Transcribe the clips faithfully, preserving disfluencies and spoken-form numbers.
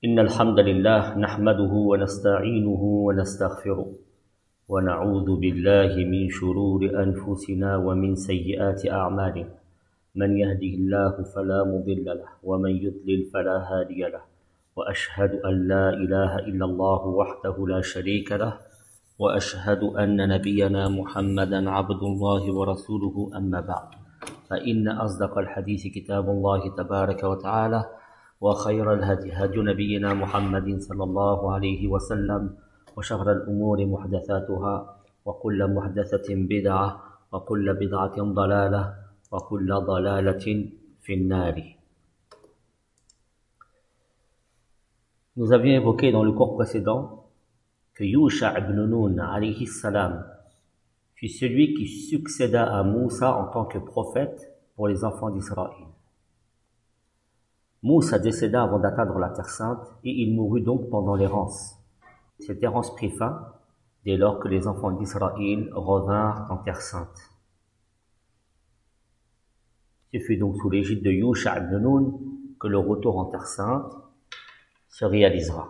إن الحمد لله نحمده ونستعينه ونستغفره ونعوذ بالله من شرور أنفسنا ومن سيئات أعمالنا من يهده الله فلا مضل له ومن يضلل فلا هادي له وأشهد أن لا إله إلا الله وحده لا شريك له وأشهد أن نبينا محمدا عبد الله ورسوله أما بعد فإن أصدق الحديث كتاب الله تبارك وتعالى وخير الهدي هدي نبينا محمد صلى الله عليه وسلم وشر الأمور محدثاتها وكل محدثة بدعة وكل بدعة ضلالة وكل ضلالة في النار. Nous avions évoqué dans le cours précédent que Yusha ibn Nun alayhi salam fut celui qui succéda à Moussa en tant que prophète pour les enfants d'Israël. Moussa décéda avant d'atteindre la Terre Sainte et il mourut donc pendant l'errance. Cette errance prit fin dès lors que les enfants d'Israël revinrent en Terre Sainte. Ce fut donc sous l'égide de Yusha ibn Nun que le retour en Terre Sainte se réalisera.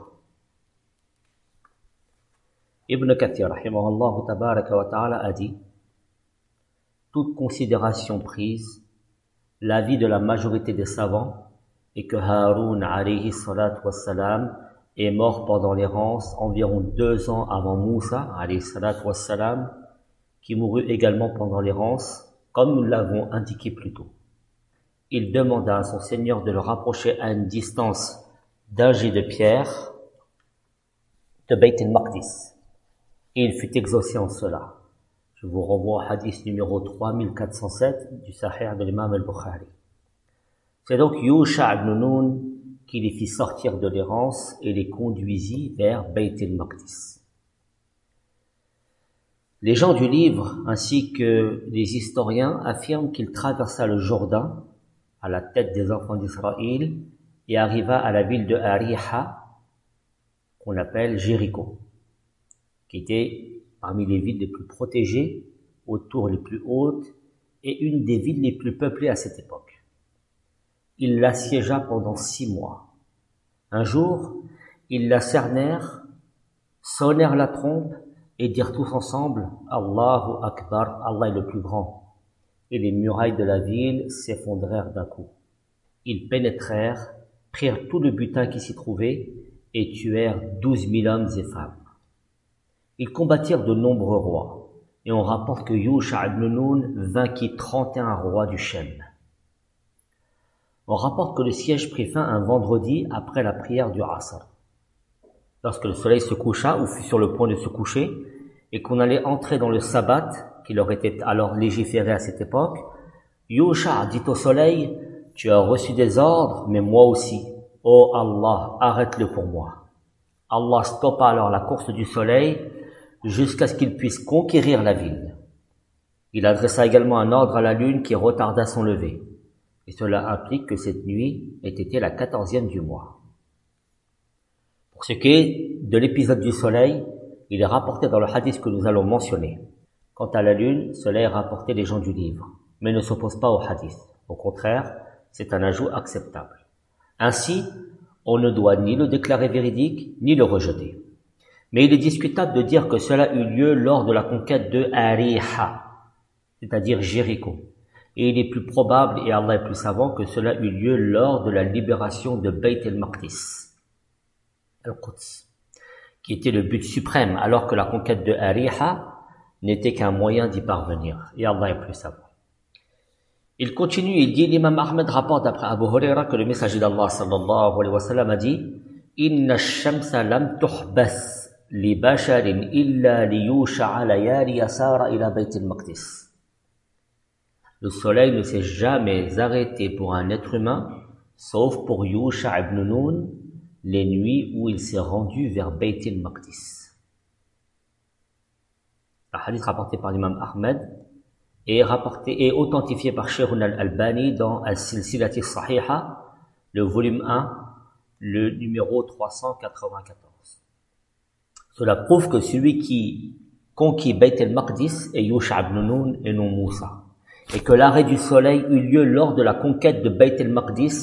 Ibn Kathir, rahimahullah tabaraka wa ta'ala, a dit: toute considération prise, l'avis de la majorité des savants est que Haroun alayhi salatu wassalam est mort pendant l'errance environ deux ans avant Moussa alayhi salatu wassalam, qui mourut également pendant l'errance, comme nous l'avons indiqué plus tôt. Il demanda à son Seigneur de le rapprocher à une distance d'un jet de pierre de Bayt al-Maqdis. Et il fut exaucé en cela. Je vous renvoie au hadith numéro trois mille quatre cent sept du Sahih de l'imam al-Bukhari. C'est donc Yusha ibn Nun qui les fit sortir de l'errance et les conduisit vers Bayt al-Maqdis. Les gens du livre ainsi que les historiens affirment qu'il traversa le Jourdain à la tête des enfants d'Israël et arriva à la ville de Ariha, qu'on appelle Jéricho, qui était parmi les villes les plus protégées, aux tours les plus hautes et une des villes les plus peuplées à cette époque. Il l'assiégea pendant six mois. Un jour, ils la cernèrent, sonnèrent la trompe et dirent tous ensemble « Allahu Akbar, Allah est le plus grand ». Et les murailles de la ville s'effondrèrent d'un coup. Ils pénétrèrent, prirent tout le butin qui s'y trouvait et tuèrent douze mille hommes et femmes. Ils combattirent de nombreux rois, et on rapporte que Yusha ibn Nun vainquit trente et un rois du Shem. On rapporte que le siège prit fin un vendredi après la prière du Asr. Lorsque le soleil se coucha ou fut sur le point de se coucher, et qu'on allait entrer dans le sabbat, qui leur était alors légiféré à cette époque, Yusha dit au soleil: « Tu as reçu des ordres, mais moi aussi. Oh Allah, arrête-le pour moi. » Allah stoppa alors la course du soleil jusqu'à ce qu'il puisse conquérir la ville. Il adressa également un ordre à la lune qui retarda son lever. Et cela implique que cette nuit ait été la quatorzième du mois. Pour ce qui est de l'épisode du soleil, il est rapporté dans le hadith que nous allons mentionner. Quant à la lune, cela est rapporté des gens du livre, mais ne s'oppose pas au hadith. Au contraire, c'est un ajout acceptable. Ainsi, on ne doit ni le déclarer véridique, ni le rejeter. Mais il est discutable de dire que cela eut lieu lors de la conquête de Ariha, c'est-à-dire Jéricho. Et il est plus probable, et Allah est plus savant, que cela eut lieu lors de la libération de Bayt al-Maqdis, Al-Quds, qui était le but suprême, alors que la conquête de Ariha n'était qu'un moyen d'y parvenir. Et Allah est plus savant. Il continue, il dit, l'imam Ahmed rapporte d'après Abu Huraira que le messager d'Allah sallallahu alayhi wa sallam a dit: Inna ash-shamsa lam tuhbas li basharin illa li yusha'a layali yasara ila Bayt al-Maqdis. Le soleil ne s'est jamais arrêté pour un être humain, sauf pour Yusha ibn Nun, les nuits où il s'est rendu vers Bayt al-Maqdis. Le hadith rapporté par l'imam Ahmed est rapporté et authentifié par Sheikhun al-Albani dans Al-Silsilati Sahiha, le volume un, le numéro trois cent quatre-vingt-quatorze. Cela prouve que celui qui conquit Bayt al-Maqdis est Yusha ibn Nun et non Moussa, et que l'arrêt du soleil eut lieu lors de la conquête de Bayt al-Maqdis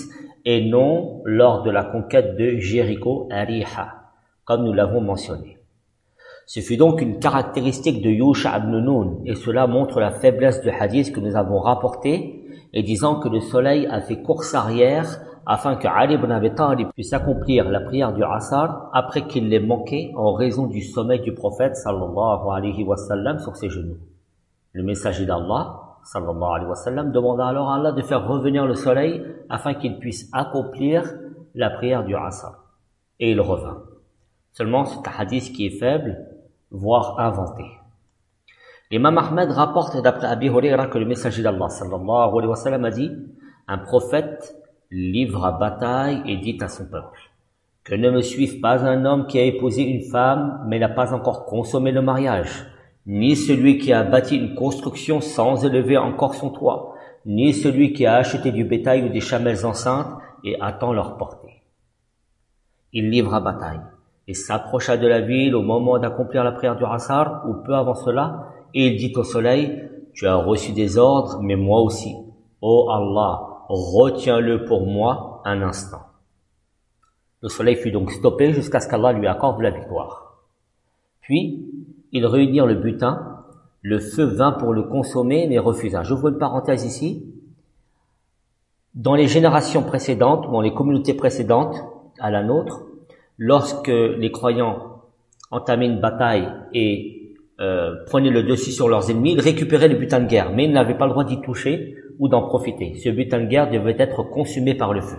et non lors de la conquête de Jéricho, Ariha, comme nous l'avons mentionné. Ce fut donc une caractéristique de Yusha ibn Nun, et cela montre la faiblesse du hadith que nous avons rapporté, et disant que le soleil a fait course arrière afin que Ali ibn Abi Talib puisse accomplir la prière du Asr après qu'il l'ait manqué en raison du sommeil du prophète sallallahu alayhi wa sallam sur ses genoux. Le messager d'Allah sallallahu alayhi wa sallam demanda alors à Allah de faire revenir le soleil afin qu'il puisse accomplir la prière du Asr. Et il revint. Seulement, c'est un hadith qui est faible, voire inventé. L'imam Ahmed rapporte d'après Abi Huraira que le messager d'Allah sallallahu alayhi wa sallam a dit: un prophète livre à bataille et dit à son peuple que ne me suive pas un homme qui a épousé une femme mais n'a pas encore consommé le mariage, ni celui qui a bâti une construction sans élever encore son toit, ni celui qui a acheté du bétail ou des chamelles enceintes et attend leur portée. Il livre à bataille et s'approcha de la ville au moment d'accomplir la prière du Asr ou peu avant cela, et il dit au soleil: tu as reçu des ordres, mais moi aussi. Ô Allah, retiens-le pour moi un instant. Le soleil fut donc stoppé jusqu'à ce qu'Allah lui accorde la victoire. Puis, ils réunirent le butin, le feu vint pour le consommer, mais refusa. J'ouvre une parenthèse ici. Dans les générations précédentes, dans les communautés précédentes à la nôtre, lorsque les croyants entamaient une bataille et euh, prenaient le dessus sur leurs ennemis, ils récupéraient le butin de guerre, mais ils n'avaient pas le droit d'y toucher ou d'en profiter. Ce butin de guerre devait être consumé par le feu.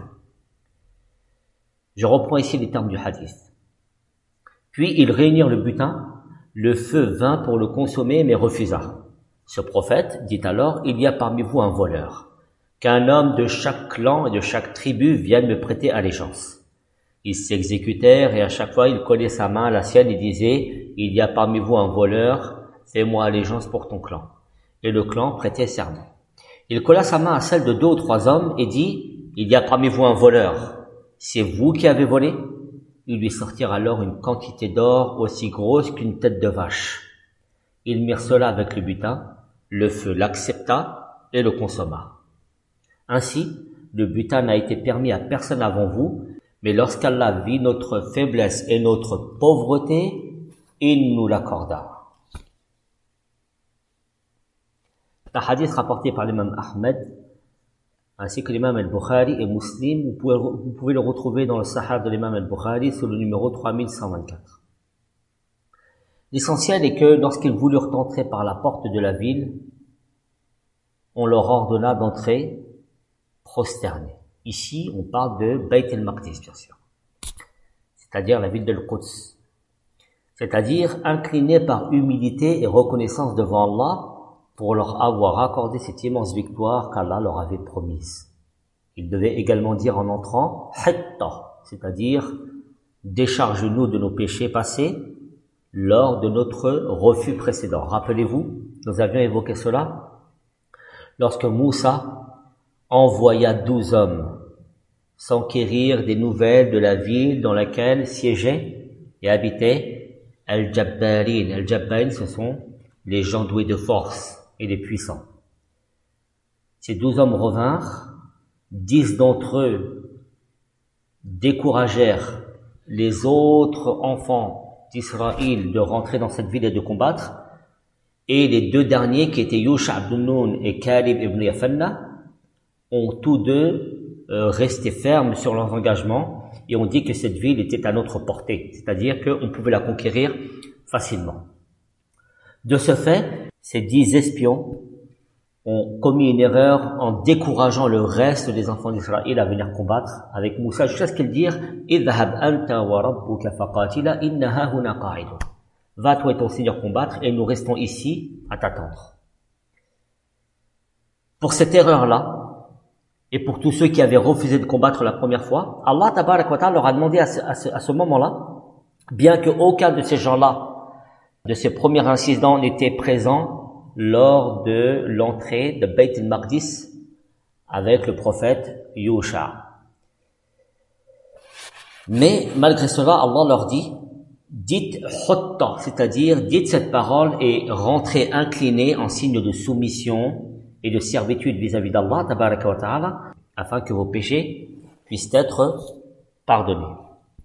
Je reprends ici les termes du hadith. Puis ils réunirent le butin, le feu vint pour le consommer, mais refusa. Ce prophète dit alors: il y a parmi vous un voleur, qu'un homme de chaque clan et de chaque tribu vienne me prêter allégeance. Ils s'exécutèrent et à chaque fois il collait sa main à la sienne et disait: il y a parmi vous un voleur, fais-moi allégeance pour ton clan. Et le clan prêtait serment. Il colla sa main à celle de deux ou trois hommes et dit: il y a parmi vous un voleur, c'est vous qui avez volé? Ils lui sortirent alors une quantité d'or aussi grosse qu'une tête de vache. Ils mirent cela avec le butin, le feu l'accepta et le consomma. Ainsi, le butin n'a été permis à personne avant vous, mais lorsqu'Allah vit notre faiblesse et notre pauvreté, il nous l'accorda. Un hadith rapporté par l'imam Ahmed, ainsi que l'imam al-Bukhari et Muslim, vous pouvez, vous pouvez le retrouver dans le Sahih de l'imam al-Bukhari sur le numéro trois mille cent vingt-quatre. L'essentiel est que lorsqu'ils voulurent entrer par la porte de la ville, on leur ordonna d'entrer prosternés. Ici, on parle de Bayt el-Maqdis, bien sûr, c'est-à-dire la ville de Al-Quds, c'est-à-dire inclinés par humilité et reconnaissance devant Allah pour leur avoir accordé cette immense victoire qu'Allah leur avait promise. Ils devaient également dire en entrant « Hitta », c'est-à-dire « décharge-nous de nos péchés passés lors de notre refus précédent ». Rappelez-vous, nous avions évoqué cela lorsque Moussa envoya douze hommes s'enquérir des nouvelles de la ville dans laquelle siégeaient et habitaient Al-Jabbarin. Al-Jabbarin, ce sont les gens doués de force et les puissants. Ces douze hommes revinrent, dix d'entre eux découragèrent les autres enfants d'Israël de rentrer dans cette ville et de combattre, et les deux derniers qui étaient Yusha ibn Nun et Kalib ibn Yafanna ont tous deux euh, resté fermes sur leurs engagements et ont dit que cette ville était à notre portée, c'est-à-dire qu'on pouvait la conquérir facilement. De ce fait, ces dix espions ont commis une erreur en décourageant le reste des enfants d'Israël à venir combattre avec Moussa, jusqu'à ce qu'ils dirent « Idhab anta wa rabbuka faqatila inna hahuna qa'idun » Va toi et ton Seigneur combattre et nous restons ici à t'attendre. Pour cette erreur-là, et pour tous ceux qui avaient refusé de combattre la première fois, Allah tabarak wa ta'ala leur a demandé à ce, à ce, à ce moment-là, bien qu'aucun de ces gens-là, de ces premiers incidents, n'était présent lors de l'entrée de Bayt el-Maqdis avec le prophète Yusha. Mais malgré cela, Allah leur dit, dites Hotta, c'est-à-dire dites cette parole et rentrez inclinés en signe de soumission et de servitude vis-à-vis d'Allah tabaraka wa ta'ala, afin que vos péchés puissent être pardonnés.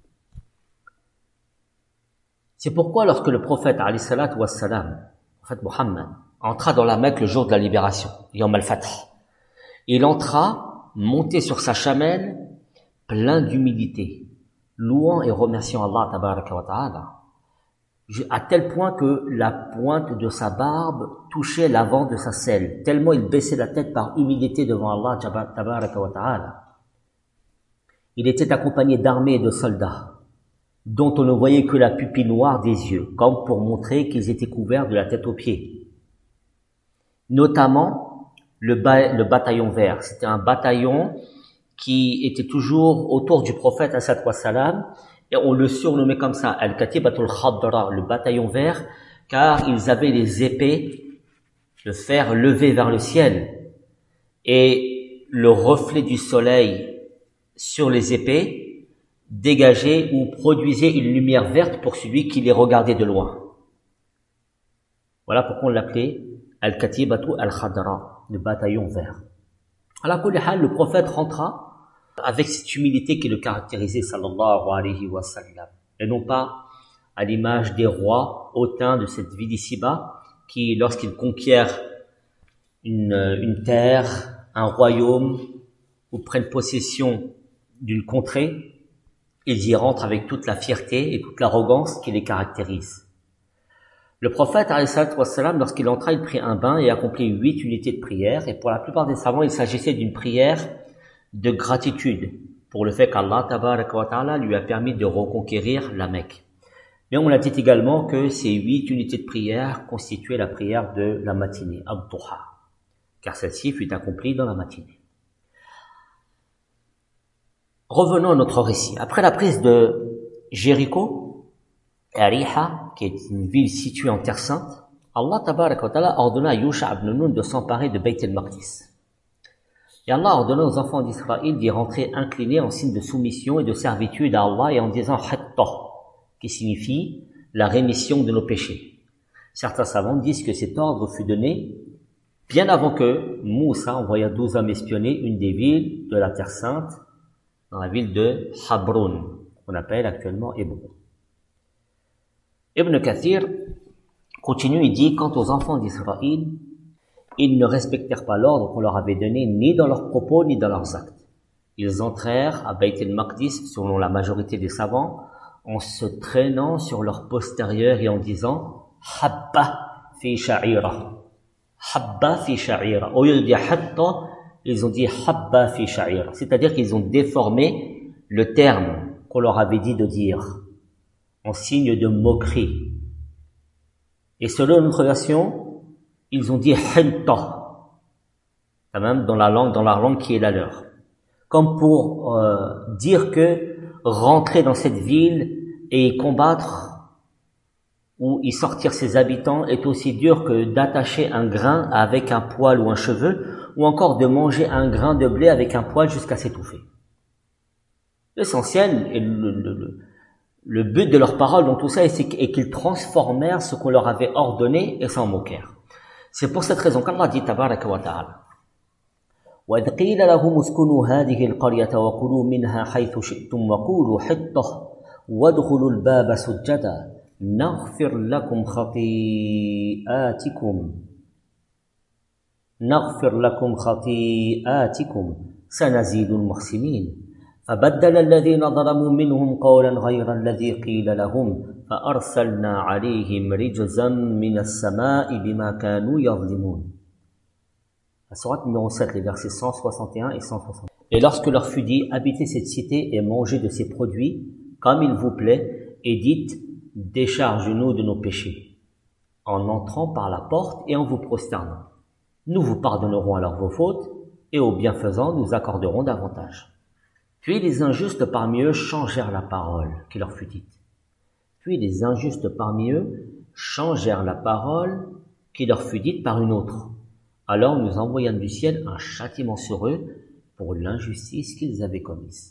C'est pourquoi lorsque le prophète, alayhi salatu wassalam, le prophète Mohammed, entra dans la Mecque le jour de la libération, Yawm al-Fath, il entra monté sur sa chamelle, plein d'humilité, louant et remerciant Allah tabaraka wa ta'ala, à tel point que la pointe de sa barbe touchait l'avant de sa selle, tellement il baissait la tête par humilité devant Allah tabaraka wa ta'ala. Il était accompagné d'armées et de soldats, dont on ne voyait que la pupille noire des yeux, comme pour montrer qu'ils étaient couverts de la tête aux pieds. Notamment le, ba- le bataillon vert. C'était un bataillon qui était toujours autour du prophète sallallahu alayhi wa sallam, et on le surnommait comme ça, Al-Katibatul Khadra, le bataillon vert, car ils avaient les épées de fer levées vers le ciel, et le reflet du soleil sur les épées dégageait ou produisait une lumière verte pour celui qui les regardait de loin. Voilà pourquoi on l'appelait Al-Katibatu Al-Khadra, le bataillon vert. À la kulli hal, le prophète rentra avec cette humilité qui le caractérisait, sallallahu alayhi wa sallam, et non pas à l'image des rois hautains de cette vie d'ici-bas, qui, lorsqu'ils conquièrent une, une terre, un royaume, ou prennent possession d'une contrée, ils y rentrent avec toute la fierté et toute l'arrogance qui les caractérise. Le prophète, alayhi salatu wassalam, lorsqu'il entra, il prit un bain et accomplit huit unités de prière, et pour la plupart des savants, il s'agissait d'une prière de gratitude pour le fait qu'Allah tabaraka wa ta'ala lui a permis de reconquérir la Mecque. Mais on a dit également que ces huit unités de prière constituaient la prière de la matinée, ad-duha, car celle-ci fut accomplie dans la matinée. Revenons à notre récit. Après la prise de Jéricho, Ariha, qui est une ville située en Terre Sainte, Allah tabaraka wa ta'ala ordonna à Yusha ibn Nun de s'emparer de Bayt al-Maqdis. Et Allah ordonna aux enfants d'Israël d'y rentrer inclinés en signe de soumission et de servitude à Allah et en disant hatta, qui signifie la rémission de nos péchés. Certains savants disent que cet ordre fut donné bien avant que Moussa envoya douze hommes espionner une des villes de la Terre Sainte, dans la ville de Habroun, qu'on appelle actuellement Hébron. Ibn Kathir continue et dit, quant aux enfants d'Israël, ils ne respectèrent pas l'ordre qu'on leur avait donné ni dans leurs propos ni dans leurs actes. Ils entrèrent à Bayt al-Maqdis, selon la majorité des savants, en se traînant sur leur postérieur et en disant « Habba fi sha'ira ». Habba fi sha'ira. Au lieu de dire « Hatta », ils ont dit « Habba fi sha'ira ». C'est-à-dire qu'ils ont déformé le terme qu'on leur avait dit de dire, en signe de moquerie. Et selon notre version, ils ont dit hinta, quand même dans la langue, dans la langue qui est la leur, comme pour euh, dire que rentrer dans cette ville et y combattre ou y sortir ses habitants est aussi dur que d'attacher un grain avec un poil ou un cheveu, ou encore de manger un grain de blé avec un poil jusqu'à s'étouffer. L'essentiel et le, le, le, le but de leurs paroles dans tout ça est qu'ils transformèrent ce qu'on leur avait ordonné et s'en moquèrent. C'est pour cette raison qu'Allah dit tabaraka wa ta'ala وَإِذْ قِيلَ لَهُمُ اسْكُنُوا هَذِهِ الْقَرْيَةَ وَكُلُوا مِنْهَا حَيْثُ شِئْتُمْ وَقُولُوا حِطَّةٌ وَادْخُلُوا الْبَابَ سُجَّدًا نَغْفِرْ لَكُمْ خَطِيئَاتِكُمْ نَغْفِرْ لَكُمْ خَطِيئَاتِكُمْ سَنَزِيدُ الْمُحْسِنِينَ فَبَدَّلَ الَّذِينَ ظَلَمُوا مِنْهُمْ قَوْلًا غَيْرَ الَّذِي قِيلَ لَهُمْ فَأَرْسَلْنَا عَلَيْهِمْ رِجْزًا مِنَ السَّمَاءِ بِمَا كَانُوا يَظْلِمُونَ. La sourate numéro sept, les versets cent soixante et un et cent soixante. Et lorsque leur fut dit, habitez cette cité et mangez de ses produits, comme il vous plaît, et dites, décharge-nous de nos péchés, en entrant par la porte et en vous prosternant. Nous vous pardonnerons alors vos fautes, et aux bienfaisants nous accorderons davantage. Puis les injustes parmi eux changèrent la parole qui leur fut dite. Puis les injustes parmi eux changèrent la parole qui leur fut dite par une autre. Alors nous envoyâmes du ciel un châtiment sur eux pour l'injustice qu'ils avaient commise.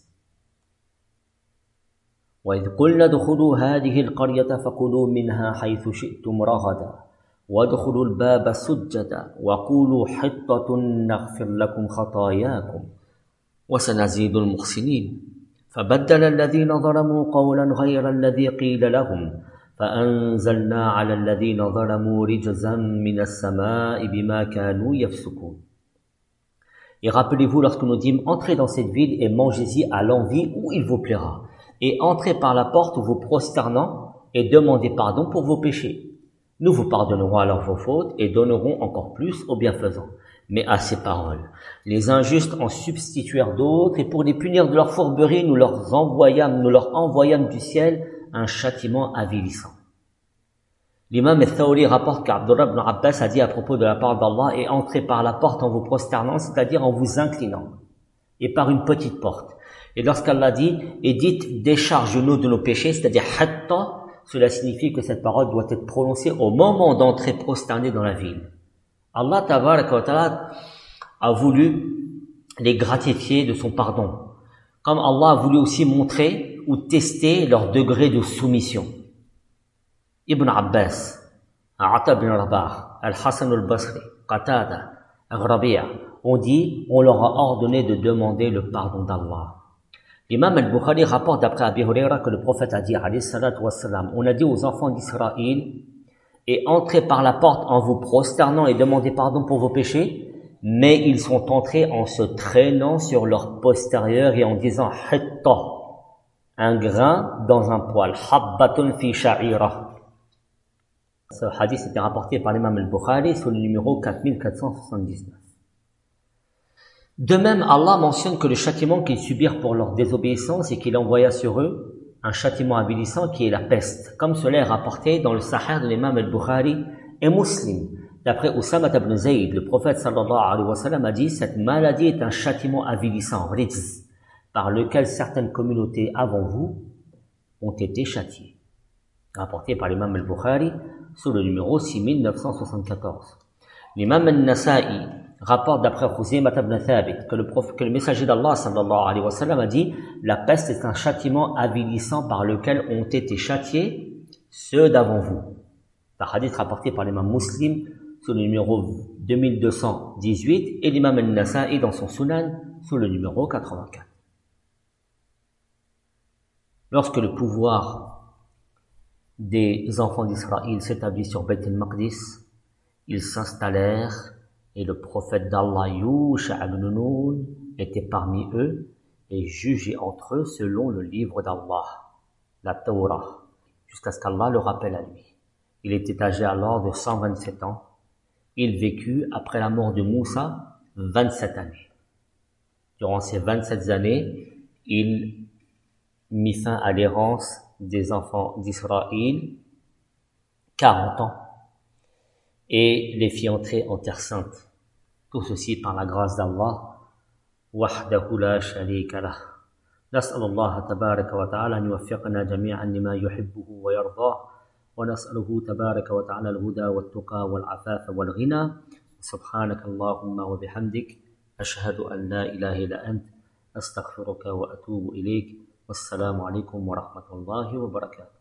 وَإِذْ قُلْنَا ادْخُلُوا هَٰذِهِ الْقَرْيَةَ فَكُلُوا مِنْهَا حَيْثُ شِئْتُمْ رَغَدًا وَادْخُلُوا الْبَابَ سُجَّدًا وَقُولُوا حِطَّةٌ نَغْفِرْ لَكُمْ خَطَايَاكُمْ وسنزيد المحسنين فبدل الذين ظلموا قولا غير الذي قيل لهم فأنزلنا على الذين ظلموا رجزا من السماء بما كانوا يفسقون. Et rappelez-vous lorsque nous dîmes, entrez dans cette ville et mangez-y à l'envi où il vous plaira. Et entrez par la porte vous prosternant et demandez pardon pour vos péchés. Nous vous pardonnerons alors vos fautes et donnerons encore plus aux bienfaisants. Mais à ces paroles, les injustes en substituèrent d'autres et pour les punir de leur fourberie, nous leur envoyâmes, nous leur envoyâmes du ciel un châtiment avilissant. L'imam al-Thawri rapporte qu'Abdullah ibn Abbas a dit à propos de la parole d'Allah et entrez par la porte en vous prosternant, c'est-à-dire en vous inclinant, et par une petite porte. Et lorsqu'Allah dit, et dites, décharge-nous de nos péchés, c'est-à-dire hatta, cela signifie que cette parole doit être prononcée au moment d'entrer prosterné dans la ville. Allah tabaraka wa ta'ala a voulu les gratifier de son pardon, comme Allah a voulu aussi montrer ou tester leur degré de soumission. Ibn Abbas, Ata ibn Rabah, Al-Hassan al-Basri, Qatada, Al-Rabi'a ont dit, on leur a ordonné de demander le pardon d'Allah. L'imam al-Bukhari rapporte d'après Abi Huraira que le prophète a dit, alayhi salatu wassalam, on a dit aux enfants d'Israël, et entrez par la porte en vous prosternant et demandez pardon pour vos péchés, mais ils sont entrés en se traînant sur leur postérieur et en disant hitta, un grain dans un poil, habbatun fi sha'ira. Ce hadith était rapporté par l'imam al-Bukhari sur le numéro quatre mille quatre cent soixante-dix-neuf. De même, Allah mentionne que le châtiment qu'ils subirent pour leur désobéissance et qu'il envoya sur eux un châtiment avilissant qui est la peste, comme cela est rapporté dans le Sahih de l'imam al-Bukhari et Muslim. D'après Usama ibn Zayd, le prophète sallallahu alayhi wa sallam a dit, cette maladie est un châtiment avilissant, rijz, par lequel certaines communautés avant vous ont été châtiées. Rapporté par l'imam al-Bukhari sous le numéro six mille neuf cent soixante-quatorze. L'imam al-Nasa'i rapporte d'après Khuzayma ibn Thabit que le, prof, que le messager d'Allah sallallahu alayhi wa sallam a dit la peste est un châtiment avilissant par lequel ont été châtiés ceux d'avant vous. Un hadith rapporté par l'imam Muslim sous le numéro deux mille deux cent dix-huit et l'imam al-Nasa'i dans son Sunan sous le numéro quatre-vingt-quatre. Lorsque le pouvoir des enfants d'Israël s'établit sur Beit al-Maqdis, ils s'installèrent et le prophète d'Allah Yusha ibn Nun était parmi eux et jugeait entre eux selon le livre d'Allah, la Torah, jusqu'à ce qu'Allah le rappelle à lui. Il était âgé alors de cent vingt-sept ans. Il vécut après la mort de Moussa vingt-sept années. Durant ces vingt-sept années, il mit fin à l'errance des enfants d'Israël, quarante ans, et les fit entrer en terre sainte. Tout ceci par la grâce d'Allah, wahdahu la sharika lah. نسأل الله تبارك وتعالى أن يوفقنا جميعا لما يحبه ويرضاه ونسأله تبارك وتعالى الهدى والتقى والعفاف والغنى سبحانك اللهم وبحمدك أشهد أن لا إله إلا أنت أستغفرك وأتوب إليك والسلام عليكم ورحمة الله وبركاته.